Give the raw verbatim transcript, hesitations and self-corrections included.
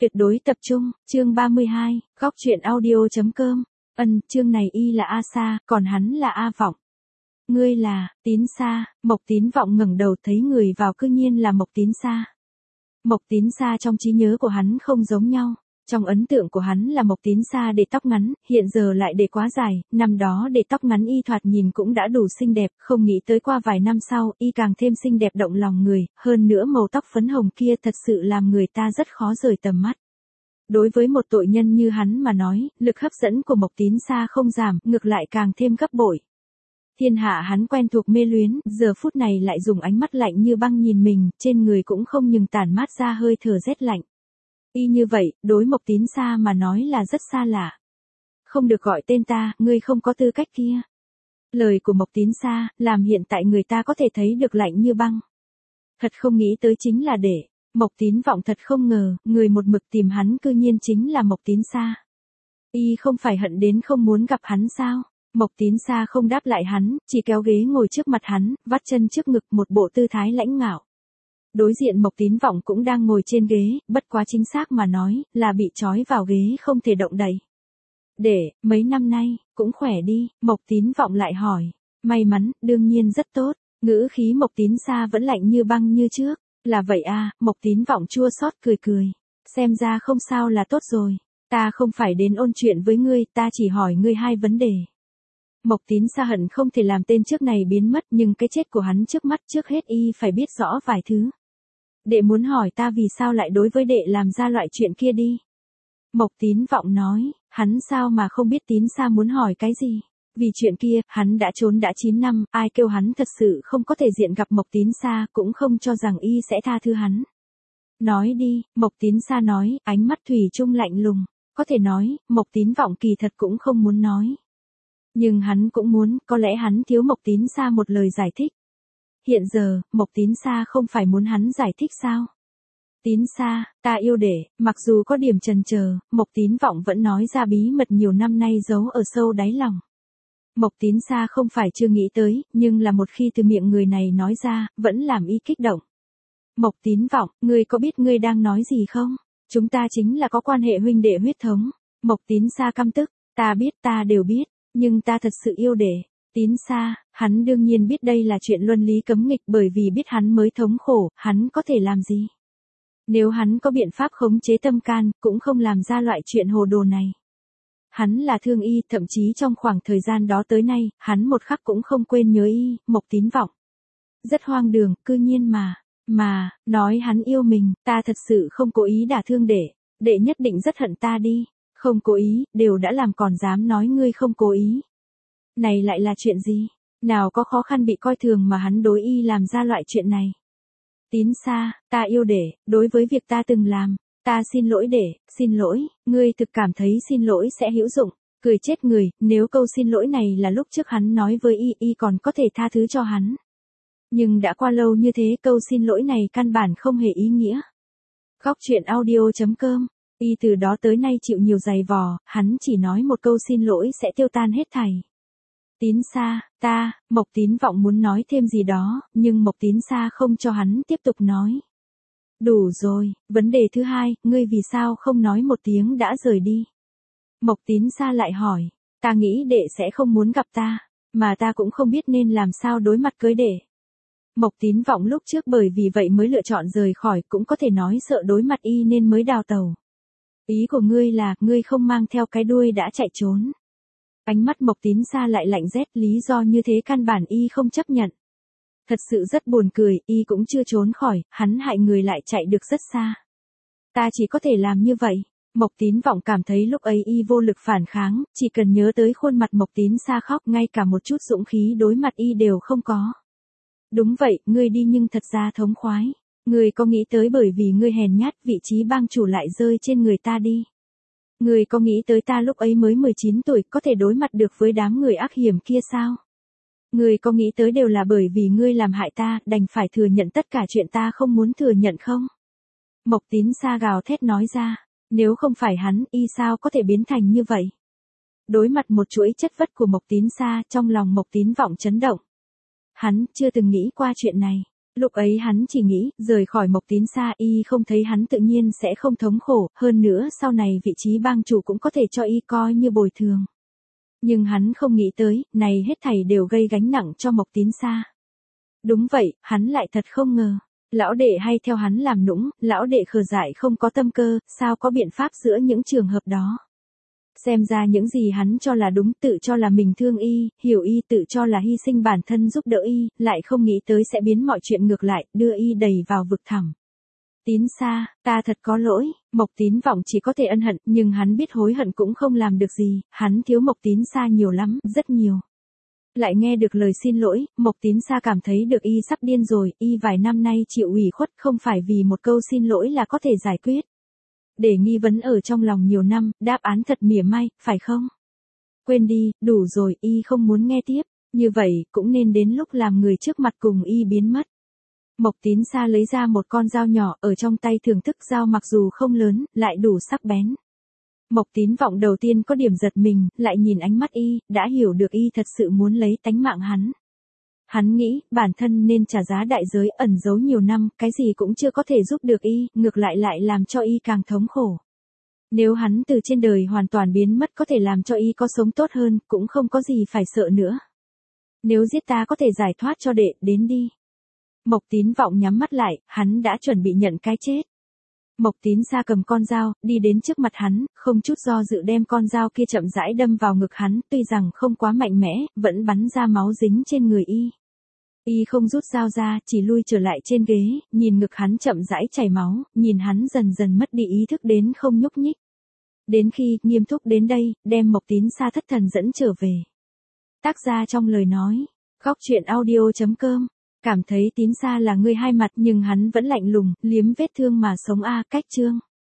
Tuyệt đối tập trung, chương ba mươi hai, góc truyện audio.com. Ân, chương này y là A Sa, còn hắn là A Vọng. Ngươi là, Tín Sa. Mộc Tín Vọng ngẩng đầu thấy người vào cư nhiên là Mộc Tín Sa. Mộc Tín Sa trong trí nhớ của hắn không giống nhau. Trong ấn tượng của hắn là Mộc Tín Sa để tóc ngắn, hiện giờ lại để quá dài, năm đó để tóc ngắn y thoạt nhìn cũng đã đủ xinh đẹp, không nghĩ tới qua vài năm sau, y càng thêm xinh đẹp động lòng người, hơn nữa màu tóc phấn hồng kia thật sự làm người ta rất khó rời tầm mắt. Đối với một tội nhân như hắn mà nói, lực hấp dẫn của Mộc Tín Sa không giảm, ngược lại càng thêm gấp bội. Thiên hạ hắn quen thuộc mê luyến, giờ phút này lại dùng ánh mắt lạnh như băng nhìn mình, trên người cũng không nhừng tản mát ra hơi thở rét lạnh. Y như vậy, đối Mộc Tín Sa mà nói là rất xa lạ. Không được gọi tên ta, ngươi không có tư cách kia. Lời của Mộc Tín Sa, làm hiện tại người ta có thể thấy được lạnh như băng. Thật không nghĩ tới chính là để, Mộc Tín Vọng thật không ngờ, người một mực tìm hắn cư nhiên chính là Mộc Tín Sa. Y không phải hận đến không muốn gặp hắn sao? Mộc Tín Sa không đáp lại hắn, chỉ kéo ghế ngồi trước mặt hắn, vắt chân trước ngực một bộ tư thái lãnh ngạo. Đối diện Mộc Tín Vọng cũng đang ngồi trên ghế, bất quá chính xác mà nói, là bị trói vào ghế không thể động đậy. Để, mấy năm nay, cũng khỏe đi, Mộc Tín Vọng lại hỏi. May mắn, đương nhiên rất tốt, ngữ khí Mộc Tín Sa vẫn lạnh như băng như trước. Là vậy à, Mộc Tín Vọng chua xót cười cười. Xem ra không sao là tốt rồi, ta không phải đến ôn chuyện với ngươi, ta chỉ hỏi ngươi hai vấn đề. Mộc Tín Sa hận không thể làm tên trước này biến mất, nhưng cái chết của hắn trước mắt trước hết y phải biết rõ vài thứ. Đệ muốn hỏi ta vì sao lại đối với đệ làm ra loại chuyện kia đi. Mộc Tín Vọng nói, hắn sao mà không biết Tín Sa muốn hỏi cái gì. Vì chuyện kia, hắn đã trốn đã chín năm, ai kêu hắn thật sự không có thể diện gặp Mộc Tín Sa, cũng không cho rằng y sẽ tha thứ hắn. Nói đi, Mộc Tín Sa nói, ánh mắt thủy chung lạnh lùng. Có thể nói, Mộc Tín Vọng kỳ thật cũng không muốn nói. Nhưng hắn cũng muốn, có lẽ hắn thiếu Mộc Tín Sa một lời giải thích. Hiện giờ, Mộc Tín Sa không phải muốn hắn giải thích sao? Tín Sa, ta yêu đệ, mặc dù có điểm chần chờ, Mộc Tín Vọng vẫn nói ra bí mật nhiều năm nay giấu ở sâu đáy lòng. Mộc Tín Sa không phải chưa nghĩ tới, nhưng là một khi từ miệng người này nói ra, vẫn làm y kích động. Mộc Tín Vọng, ngươi có biết ngươi đang nói gì không? Chúng ta chính là có quan hệ huynh đệ huyết thống. Mộc Tín Sa căm tức, ta biết ta đều biết, nhưng ta thật sự yêu đệ. Tín Sa, hắn đương nhiên biết đây là chuyện luân lý cấm nghịch, bởi vì biết hắn mới thống khổ, hắn có thể làm gì? Nếu hắn có biện pháp khống chế tâm can, cũng không làm ra loại chuyện hồ đồ này. Hắn là thương y, thậm chí trong khoảng thời gian đó tới nay, hắn một khắc cũng không quên nhớ y, Mộc Tín Vọng. Rất hoang đường, cư nhiên mà, mà, nói hắn yêu mình, ta thật sự không cố ý đả thương đệ, đệ nhất định rất hận ta đi, không cố ý, đều đã làm còn dám nói ngươi không cố ý. Này lại là chuyện gì? Nào có khó khăn bị coi thường mà hắn đối y làm ra loại chuyện này. Tín Sa, ta yêu đệ, đối với việc ta từng làm, ta xin lỗi đệ, xin lỗi, ngươi thực cảm thấy xin lỗi sẽ hữu dụng, cười chết người, nếu câu xin lỗi này là lúc trước hắn nói với y, y còn có thể tha thứ cho hắn. Nhưng đã qua lâu như thế, câu xin lỗi này căn bản không hề ý nghĩa. Góc truyện audio.com, y từ đó tới nay chịu nhiều giày vò, hắn chỉ nói một câu xin lỗi sẽ tiêu tan hết thảy. Tín Sa, ta, Mộc Tín Vọng muốn nói thêm gì đó, nhưng Mộc Tín Sa không cho hắn tiếp tục nói. Đủ rồi, vấn đề thứ hai, ngươi vì sao không nói một tiếng đã rời đi? Mộc Tín Sa lại hỏi, ta nghĩ đệ sẽ không muốn gặp ta, mà ta cũng không biết nên làm sao đối mặt với đệ. Mộc Tín Vọng lúc trước bởi vì vậy mới lựa chọn rời khỏi, cũng có thể nói sợ đối mặt y nên mới đào tẩu. Ý của ngươi là, ngươi không mang theo cái đuôi đã chạy trốn. Ánh mắt Mộc Tín Sa lại lạnh rét, lý do như thế căn bản y không chấp nhận. Thật sự rất buồn cười, y cũng chưa trốn khỏi, hắn hại người lại chạy được rất xa. Ta chỉ có thể làm như vậy. Mộc Tín Vọng cảm thấy lúc ấy y vô lực phản kháng, chỉ cần nhớ tới khuôn mặt Mộc Tín Sa khóc, ngay cả một chút dũng khí đối mặt y đều không có. Đúng vậy, ngươi đi nhưng thật ra thống khoái. Ngươi có nghĩ tới bởi vì ngươi hèn nhát, vị trí bang chủ lại rơi trên người ta đi. Ngươi có nghĩ tới ta lúc ấy mới mười chín tuổi có thể đối mặt được với đám người ác hiểm kia sao? Ngươi có nghĩ tới đều là bởi vì ngươi làm hại ta, đành phải thừa nhận tất cả chuyện ta không muốn thừa nhận không? Mộc Tín Sa gào thét nói ra, nếu không phải hắn, y sao có thể biến thành như vậy? Đối mặt một chuỗi chất vấn của Mộc Tín Sa, trong lòng Mộc Tín Vọng chấn động. Hắn chưa từng nghĩ qua chuyện này. Lúc ấy hắn chỉ nghĩ, rời khỏi Mộc Tín Sa y không thấy hắn tự nhiên sẽ không thống khổ, hơn nữa sau này vị trí bang chủ cũng có thể cho y coi như bồi thường. Nhưng hắn không nghĩ tới, này hết thảy đều gây gánh nặng cho Mộc Tín Sa. Đúng vậy, hắn lại thật không ngờ. Lão đệ hay theo hắn làm nũng, lão đệ khờ dại không có tâm cơ, sao có biện pháp giữa những trường hợp đó. Xem ra những gì hắn cho là đúng, tự cho là mình thương y, hiểu y, tự cho là hy sinh bản thân giúp đỡ y, lại không nghĩ tới sẽ biến mọi chuyện ngược lại, đưa y đầy vào vực thẳm. Tín Sa, ta thật có lỗi, Mộc Tín Vọng chỉ có thể ân hận, nhưng hắn biết hối hận cũng không làm được gì, hắn thiếu Mộc Tín Sa nhiều lắm, rất nhiều. Lại nghe được lời xin lỗi, Mộc Tín Sa cảm thấy được y sắp điên rồi, y vài năm nay chịu ủy khuất không phải vì một câu xin lỗi là có thể giải quyết. Để nghi vấn ở trong lòng nhiều năm, đáp án thật mỉa mai, phải không? Quên đi, đủ rồi, y không muốn nghe tiếp, như vậy cũng nên đến lúc làm người trước mặt cùng y biến mất. Mộc Tín Sa lấy ra một con dao nhỏ ở trong tay, thưởng thức dao mặc dù không lớn, lại đủ sắc bén. Mộc Tín Vọng đầu tiên có điểm giật mình, lại nhìn ánh mắt y, đã hiểu được y thật sự muốn lấy tánh mạng hắn. Hắn nghĩ, bản thân nên trả giá đại giới, ẩn giấu nhiều năm, cái gì cũng chưa có thể giúp được y, ngược lại lại làm cho y càng thống khổ. Nếu hắn từ trên đời hoàn toàn biến mất có thể làm cho y có sống tốt hơn, cũng không có gì phải sợ nữa. Nếu giết ta có thể giải thoát cho đệ, đến đi. Mộc Tín Vọng nhắm mắt lại, hắn đã chuẩn bị nhận cái chết. Mộc Tín Sa cầm con dao, đi đến trước mặt hắn, không chút do dự đem con dao kia chậm rãi đâm vào ngực hắn, tuy rằng không quá mạnh mẽ, vẫn bắn ra máu dính trên người y. Y không rút dao ra, chỉ lui trở lại trên ghế, nhìn ngực hắn chậm rãi chảy máu, nhìn hắn dần dần mất đi ý thức đến không nhúc nhích. Đến khi nghiêm túc đến đây, đem Mộc Tín Sa thất thần dẫn trở về. Tác gia trong lời nói, góc truyện audio chấm com, cảm thấy Tín Sa là người hai mặt nhưng hắn vẫn lạnh lùng, liếm vết thương mà sống a. Cách chương.